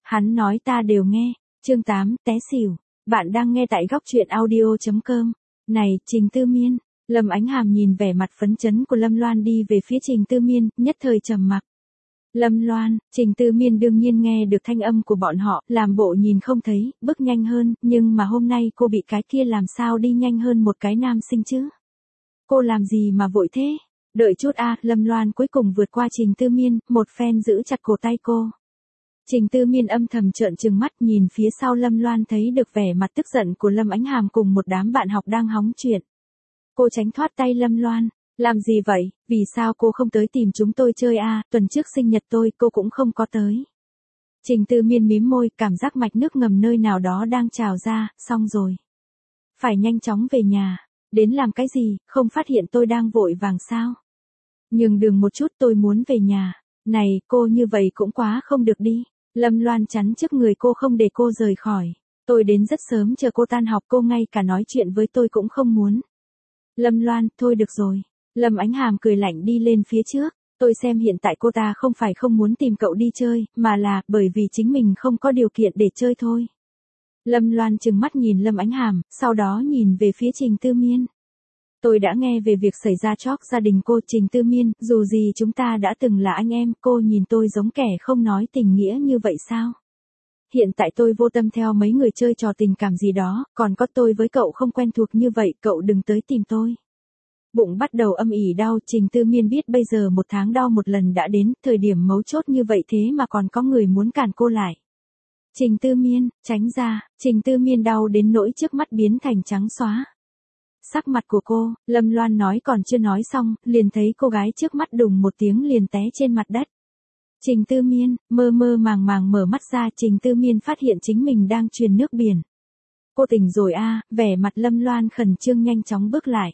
Hắn nói ta đều nghe. Chương 8, té xỉu. Bạn đang nghe tại góc truyện audio.com. Này, Trình Tư Miên. Lâm Ánh Hàm nhìn vẻ mặt phấn chấn của Lâm Loan đi về phía Trình Tư Miên, nhất thời trầm mặc. Lâm Loan, Trình Tư Miên đương nhiên nghe được thanh âm của bọn họ, làm bộ nhìn không thấy, bước nhanh hơn, nhưng mà hôm nay cô bị cái kia làm sao đi nhanh hơn một cái nam sinh chứ? Cô làm gì mà vội thế? Đợi chút a, Lâm Loan cuối cùng vượt qua Trình Tư Miên, một phen giữ chặt cổ tay cô. Trình Tư Miên âm thầm trợn trừng mắt nhìn phía sau Lâm Loan thấy được vẻ mặt tức giận của Lâm Ánh Hàm cùng một đám bạn học đang hóng chuyện. Cô tránh thoát tay Lâm Loan. Làm gì vậy, vì sao cô không tới tìm chúng tôi chơi a? Tuần trước sinh nhật tôi cô cũng không có tới. Trình Tư Miên mím môi, cảm giác mạch nước ngầm nơi nào đó đang trào ra, xong rồi. Phải nhanh chóng về nhà. Đến làm cái gì, không phát hiện tôi đang vội vàng sao? Nhường đường một chút, tôi muốn về nhà. Này, cô như vậy cũng quá không được đi. Lâm Loan chắn trước người cô không để cô rời khỏi. Tôi đến rất sớm chờ cô tan học, cô ngay cả nói chuyện với tôi cũng không muốn. Lâm Loan, thôi được rồi. Lâm Ánh Hàm cười lạnh đi lên phía trước. Tôi xem hiện tại cô ta không phải không muốn tìm cậu đi chơi, mà là bởi vì chính mình không có điều kiện để chơi thôi. Lâm Loan trừng mắt nhìn Lâm Ánh Hàm, sau đó nhìn về phía Trình Tư Miên. Tôi đã nghe về việc xảy ra chóc gia đình cô, Trình Tư Miên, dù gì chúng ta đã từng là anh em, cô nhìn tôi giống kẻ không nói tình nghĩa như vậy sao? Hiện tại tôi vô tâm theo mấy người chơi trò tình cảm gì đó, còn có tôi với cậu không quen thuộc như vậy, cậu đừng tới tìm tôi. Bụng bắt đầu âm ỉ đau, Trình Tư Miên biết bây giờ một tháng đau một lần đã đến, thời điểm mấu chốt như vậy thế mà còn có người muốn cản cô lại. Trình Tư Miên, tránh ra, Trình Tư Miên đau đến nỗi trước mắt biến thành trắng xóa. Sắc mặt của cô, Lâm Loan nói còn chưa nói xong, liền thấy cô gái trước mắt đùng một tiếng liền té trên mặt đất. Trình Tư Miên, mơ mơ màng màng mở mắt ra, Trình Tư Miên phát hiện chính mình đang truyền nước biển. Cô tỉnh rồi a, vẻ mặt Lâm Loan khẩn trương nhanh chóng bước lại.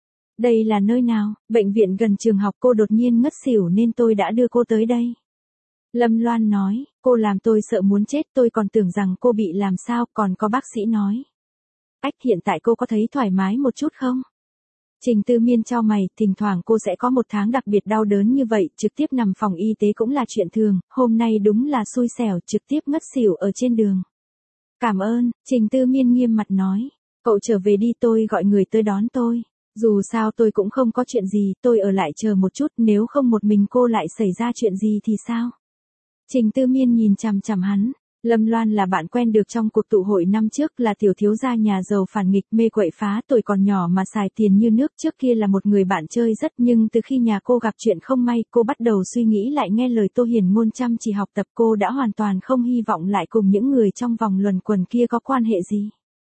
Đây là nơi nào? Bệnh viện gần trường học, cô đột nhiên ngất xỉu nên tôi đã đưa cô tới đây. Lâm Loan nói, cô làm tôi sợ muốn chết, tôi còn tưởng rằng cô bị làm sao, còn có bác sĩ nói. Hiện tại cô có thấy thoải mái một chút không? Trình Tư Miên chau mày, thỉnh thoảng cô sẽ có một tháng đặc biệt đau đớn như vậy, trực tiếp nằm phòng y tế cũng là chuyện thường, hôm nay đúng là xui xẻo, trực tiếp ngất xỉu ở trên đường. Cảm ơn, Trình Tư Miên nghiêm mặt nói, cậu trở về đi, tôi gọi người tới đón tôi. Dù sao tôi cũng không có chuyện gì, tôi ở lại chờ một chút, nếu không một mình cô lại xảy ra chuyện gì thì sao? Trình Tư Miên nhìn chằm chằm hắn. Lâm Loan là bạn quen được trong cuộc tụ hội năm trước, là tiểu thiếu gia nhà giàu phản nghịch, mê quậy phá, tuổi còn nhỏ mà xài tiền như nước, trước kia là một người bạn chơi rất, nhưng từ khi nhà cô gặp chuyện không may, cô bắt đầu suy nghĩ lại nghe lời Tô Hiền Ngôn chăm chỉ học tập, cô đã hoàn toàn không hy vọng lại cùng những người trong vòng luẩn quẩn kia có quan hệ gì.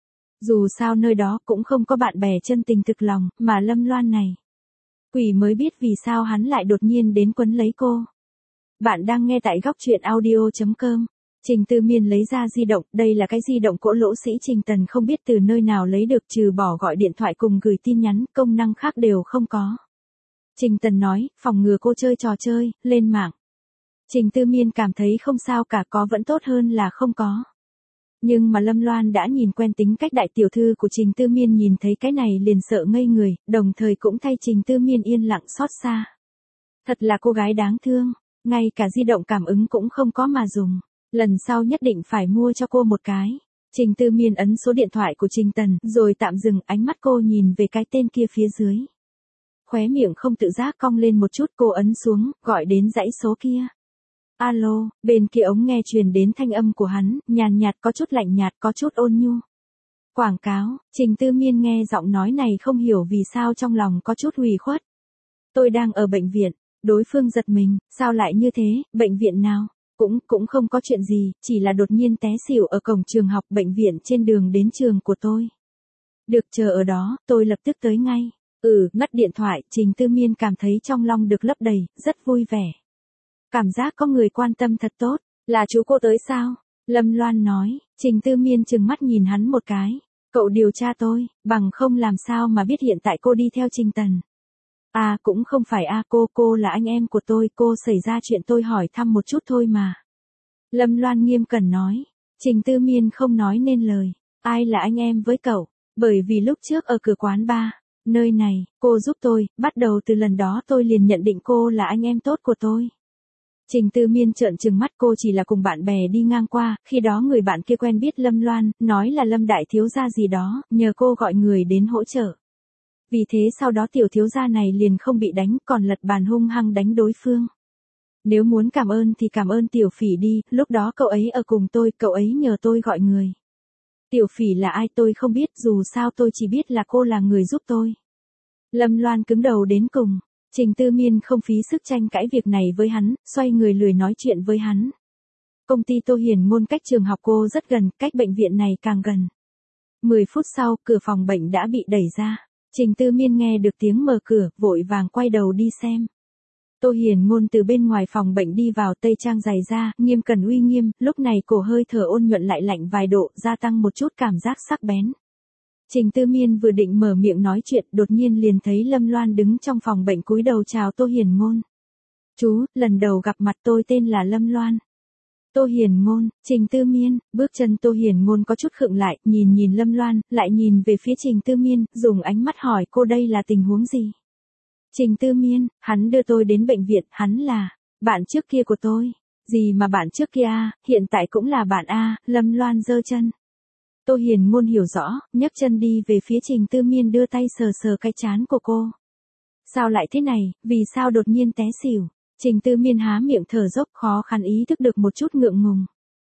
Dù sao nơi đó cũng không có bạn bè chân tình thực lòng, mà Lâm Loan này. Quỷ mới biết vì sao hắn lại đột nhiên đến quấn lấy cô. Bạn đang nghe tại góc truyện audio.com. Trình Tư Miên lấy ra di động, đây là cái di động cỗ lỗ sĩ Trình Tần không biết từ nơi nào lấy được, trừ bỏ gọi điện thoại cùng gửi tin nhắn, công năng khác đều không có. Trình Tần nói, phòng ngừa cô chơi trò chơi, lên mạng. Trình Tư Miên cảm thấy không sao cả, có vẫn tốt hơn là không có. Nhưng mà Lâm Loan đã nhìn quen tính cách đại tiểu thư của Trình Tư Miên, nhìn thấy cái này liền sợ ngây người, đồng thời cũng thay Trình Tư Miên yên lặng xót xa. Thật là cô gái đáng thương, ngay cả di động cảm ứng cũng không có mà dùng. Lần sau nhất định phải mua cho cô một cái. Trình Tư Miên ấn số điện thoại của Trình Tần, rồi tạm dừng, ánh mắt cô nhìn về cái tên kia phía dưới. Khóe miệng không tự giác cong lên một chút, cô ấn xuống, gọi đến dãy số kia. Alo, bên kia ống nghe truyền đến thanh âm của hắn, nhàn nhạt, có chút lạnh nhạt, có chút ôn nhu. Quảng cáo, Trình Tư Miên nghe giọng nói này không hiểu vì sao trong lòng có chút ủy khuất. Tôi đang ở bệnh viện, đối phương giật mình, sao lại như thế, bệnh viện nào? Cũng không có chuyện gì, chỉ là đột nhiên té xỉu ở cổng trường học, bệnh viện trên đường đến trường của tôi. Được, chờ ở đó, tôi lập tức tới ngay. Ngắt điện thoại, Trình Tư Miên cảm thấy trong lòng được lấp đầy, rất vui vẻ. Cảm giác có người quan tâm thật tốt, là chú cô tới sao? Lâm Loan nói, Trình Tư Miên trừng mắt nhìn hắn một cái. Cậu điều tra tôi, bằng không làm sao mà biết hiện tại cô đi theo Trình Tần. Cũng không phải cô là anh em của tôi, cô xảy ra chuyện tôi hỏi thăm một chút thôi mà. Lâm Loan nghiêm cẩn nói, Trình Tư Miên không nói nên lời, ai là anh em với cậu, bởi vì lúc trước ở cửa quán bar, nơi này, cô giúp tôi, bắt đầu từ lần đó tôi liền nhận định cô là anh em tốt của tôi. Trình Tư Miên trợn trừng mắt, cô chỉ là cùng bạn bè đi ngang qua, khi đó người bạn kia quen biết Lâm Loan, nói là Lâm đại thiếu gia gì đó, nhờ cô gọi người đến hỗ trợ. Vì thế sau đó tiểu thiếu gia này liền không bị đánh, còn lật bàn hung hăng đánh đối phương. Nếu muốn cảm ơn thì cảm ơn Tiểu Phỉ đi, lúc đó cậu ấy ở cùng tôi, cậu ấy nhờ tôi gọi người. Tiểu Phỉ là ai tôi không biết, dù sao tôi chỉ biết là cô là người giúp tôi. Lâm Loan cứng đầu đến cùng. Trình Tư Miên không phí sức tranh cãi việc này với hắn, xoay người lười nói chuyện với hắn. Công ty Tô Hiền Ngôn cách trường học cô rất gần, cách bệnh viện này càng gần. 10 phút sau, cửa phòng bệnh đã bị đẩy ra. Trình Tư Miên nghe được tiếng mở cửa, vội vàng quay đầu đi xem. Tô Hiền Ngôn từ bên ngoài phòng bệnh đi vào, tây trang dày da, nghiêm cẩn uy nghiêm, lúc này cổ hơi thở ôn nhuận lại lạnh vài độ, gia tăng một chút cảm giác sắc bén. Trình Tư Miên vừa định mở miệng nói chuyện, đột nhiên liền thấy Lâm Loan đứng trong phòng bệnh cúi đầu chào Tô Hiền Ngôn. Chú, lần đầu gặp mặt, tôi tên là Lâm Loan. Tô Hiền Ngôn, Trình Tư Miên, bước chân Tô Hiền Ngôn có chút khựng lại, nhìn Lâm Loan, lại nhìn về phía Trình Tư Miên, dùng ánh mắt hỏi cô đây là tình huống gì. Trình Tư Miên, hắn đưa tôi đến bệnh viện, hắn là bạn trước kia của tôi. Gì mà bạn trước kia a, hiện tại cũng là bạn a. Lâm Loan giơ chân. Tô Hiền Ngôn hiểu rõ, nhấc chân đi về phía Trình Tư Miên, đưa tay sờ sờ cái trán của cô. Sao lại thế này, vì sao đột nhiên té xỉu? Trình Tư Miên há miệng thở dốc, khó khăn ý thức được một chút ngượng ngùng.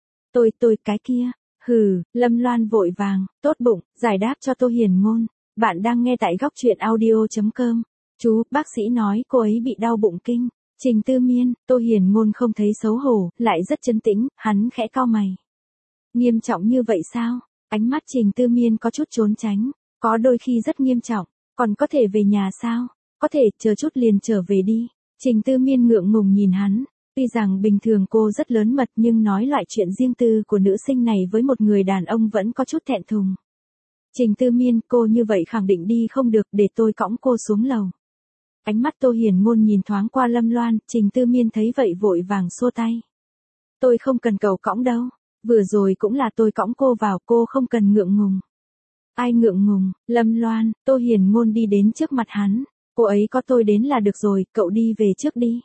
Tôi cái kia. Hừ, Lâm Loan vội vàng, tốt bụng, giải đáp cho Tô Hiền Ngôn. Bạn đang nghe tại góc truyện audio.com. Chú, bác sĩ nói cô ấy bị đau bụng kinh. Trình Tư Miên, Tô Hiền Ngôn không thấy xấu hổ, lại rất trấn tĩnh, hắn khẽ cau mày. Nghiêm trọng như vậy sao? Ánh mắt Trình Tư Miên có chút trốn tránh, có đôi khi rất nghiêm trọng, còn có thể về nhà sao? Có thể, chờ chút liền trở về đi. Trình Tư Miên ngượng ngùng nhìn hắn, tuy rằng bình thường cô rất lớn mật nhưng nói loại chuyện riêng tư của nữ sinh này với một người đàn ông vẫn có chút thẹn thùng. Trình Tư Miên, cô như vậy khẳng định đi không được, để tôi cõng cô xuống lầu. Ánh mắt Tô Hiền Ngôn nhìn thoáng qua Lâm Loan, Trình Tư Miên thấy vậy vội vàng xua tay. Tôi không cần cậu cõng đâu, vừa rồi cũng là tôi cõng cô vào, cô không cần ngượng ngùng. Ai ngượng ngùng? Lâm Loan, Tô Hiền Ngôn đi đến trước mặt hắn. Cô ấy có tôi đến là được rồi, cậu đi về trước đi.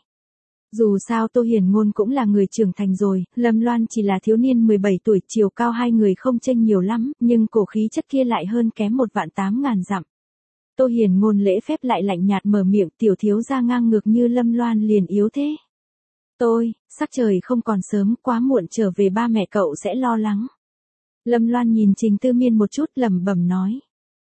Dù sao Tô Hiền Ngôn cũng là người trưởng thành rồi, Lâm Loan chỉ là thiếu niên 17 tuổi, chiều cao hai người không chênh nhiều lắm, nhưng cổ khí chất kia lại hơn kém 1.800.000 dặm. Tô Hiền Ngôn lễ phép lại lạnh nhạt mở miệng, tiểu thiếu gia ngang ngược như Lâm Loan liền yếu thế. Sắc trời không còn sớm, quá muộn trở về ba mẹ cậu sẽ lo lắng. Lâm Loan nhìn Trình Tư Miên một chút, lẩm bẩm nói.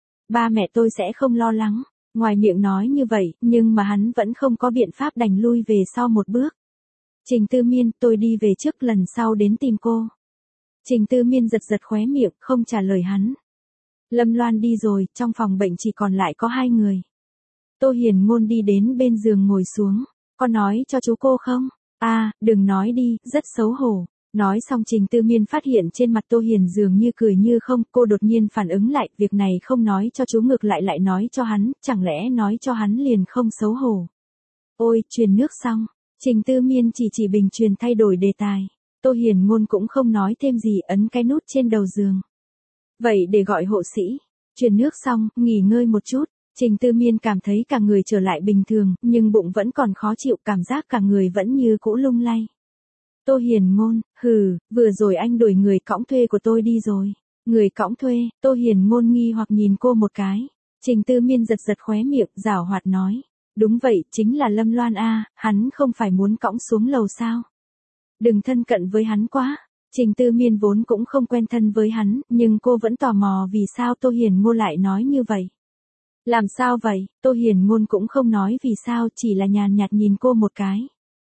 Ba mẹ tôi sẽ không lo lắng. Ngoài miệng nói như vậy, nhưng mà hắn vẫn không có biện pháp, đành lui về sau một bước. Trình Tư Miên, tôi đi về trước, lần sau đến tìm cô. Trình Tư Miên giật giật khóe miệng, không trả lời hắn. Lâm Loan đi rồi, trong phòng bệnh chỉ còn lại có hai người. Tô Hiền Ngôn đi đến bên giường ngồi xuống. Có nói cho chú cô không? Đừng nói đi, rất xấu hổ. Nói xong Trình Tư Miên phát hiện trên mặt Tô Hiền dường như cười như không, cô đột nhiên phản ứng lại, việc này không nói cho chú ngược lại lại nói cho hắn, chẳng lẽ nói cho hắn liền không xấu hổ. Ôi, truyền nước xong, Trình Tư Miên chỉ bình truyền thay đổi đề tài. Tô Hiền Ngôn cũng không nói thêm gì, ấn cái nút trên đầu giường. Vậy để gọi hộ sĩ. Truyền nước xong, nghỉ ngơi một chút. Trình Tư Miên cảm thấy cả người trở lại bình thường, nhưng bụng vẫn còn khó chịu, cảm giác cả người vẫn như cũ lung lay. Tô Hiền Ngôn, vừa rồi anh đuổi người cõng thuê của tôi đi rồi. Người cõng thuê? Tô Hiền Ngôn nghi hoặc nhìn cô một cái. Trình Tư Miên giật giật khóe miệng, giảo hoạt nói. Đúng vậy, chính là Lâm Loan a, hắn không phải muốn cõng xuống lầu sao? Đừng thân cận với hắn quá. Trình Tư Miên vốn cũng không quen thân với hắn, nhưng cô vẫn tò mò vì sao Tô Hiền Ngôn lại nói như vậy. Làm sao vậy? Tô Hiền Ngôn cũng không nói vì sao, chỉ là nhàn nhạt nhìn cô một cái.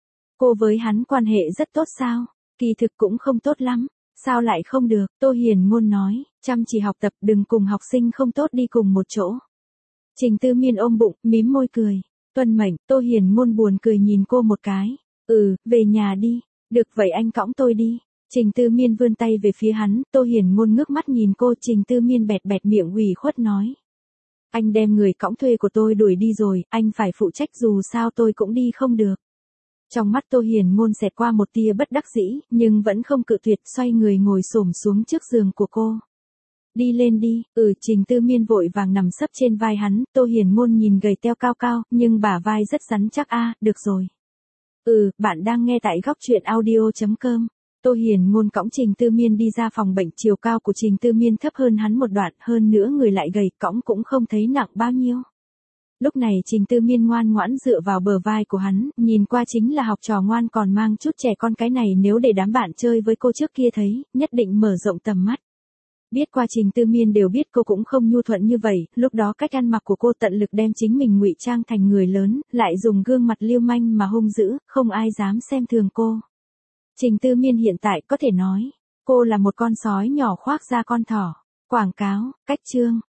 Cô với hắn quan hệ rất tốt sao? Kỳ thực cũng không tốt lắm. Sao lại không được? Tô Hiền Ngôn nói, chăm chỉ học tập, đừng cùng học sinh không tốt đi cùng một chỗ. Trình Tư Miên ôm bụng, mím môi cười. Tuân mệnh, Tô Hiền Ngôn buồn cười nhìn cô một cái. Về nhà đi. Được vậy anh cõng tôi đi. Trình Tư Miên vươn tay về phía hắn, Tô Hiền Ngôn ngước mắt nhìn cô, Trình Tư Miên bẹt bẹt miệng ủy khuất nói. Anh đem người cõng thuê của tôi đuổi đi rồi, anh phải phụ trách, dù sao tôi cũng đi không được. Trong mắt Tô Hiền Ngôn xẹt qua một tia bất đắc dĩ, nhưng vẫn không cự tuyệt, xoay người ngồi xổm xuống trước giường của cô. Đi lên đi. Trình Tư Miên vội vàng nằm sấp trên vai hắn, Tô Hiền Ngôn nhìn gầy teo cao cao, nhưng bả vai rất rắn chắc. Được rồi. Bạn đang nghe tại góc chuyện audio.com. Tô Hiền Ngôn cõng Trình Tư Miên đi ra phòng bệnh, chiều cao của Trình Tư Miên thấp hơn hắn một đoạn, hơn nữa người lại gầy, cõng cũng không thấy nặng bao nhiêu. Lúc này Trình Tư Miên ngoan ngoãn dựa vào bờ vai của hắn, nhìn qua chính là học trò ngoan còn mang chút trẻ con, cái này nếu để đám bạn chơi với cô trước kia thấy, nhất định mở rộng tầm mắt. Biết qua Trình Tư Miên đều biết cô cũng không nhu thuận như vậy, lúc đó cách ăn mặc của cô tận lực đem chính mình ngụy trang thành người lớn, lại dùng gương mặt lưu manh mà hung dữ, không ai dám xem thường cô. Trình Tư Miên hiện tại có thể nói, cô là một con sói nhỏ khoác da con thỏ. Quảng cáo, cách chương.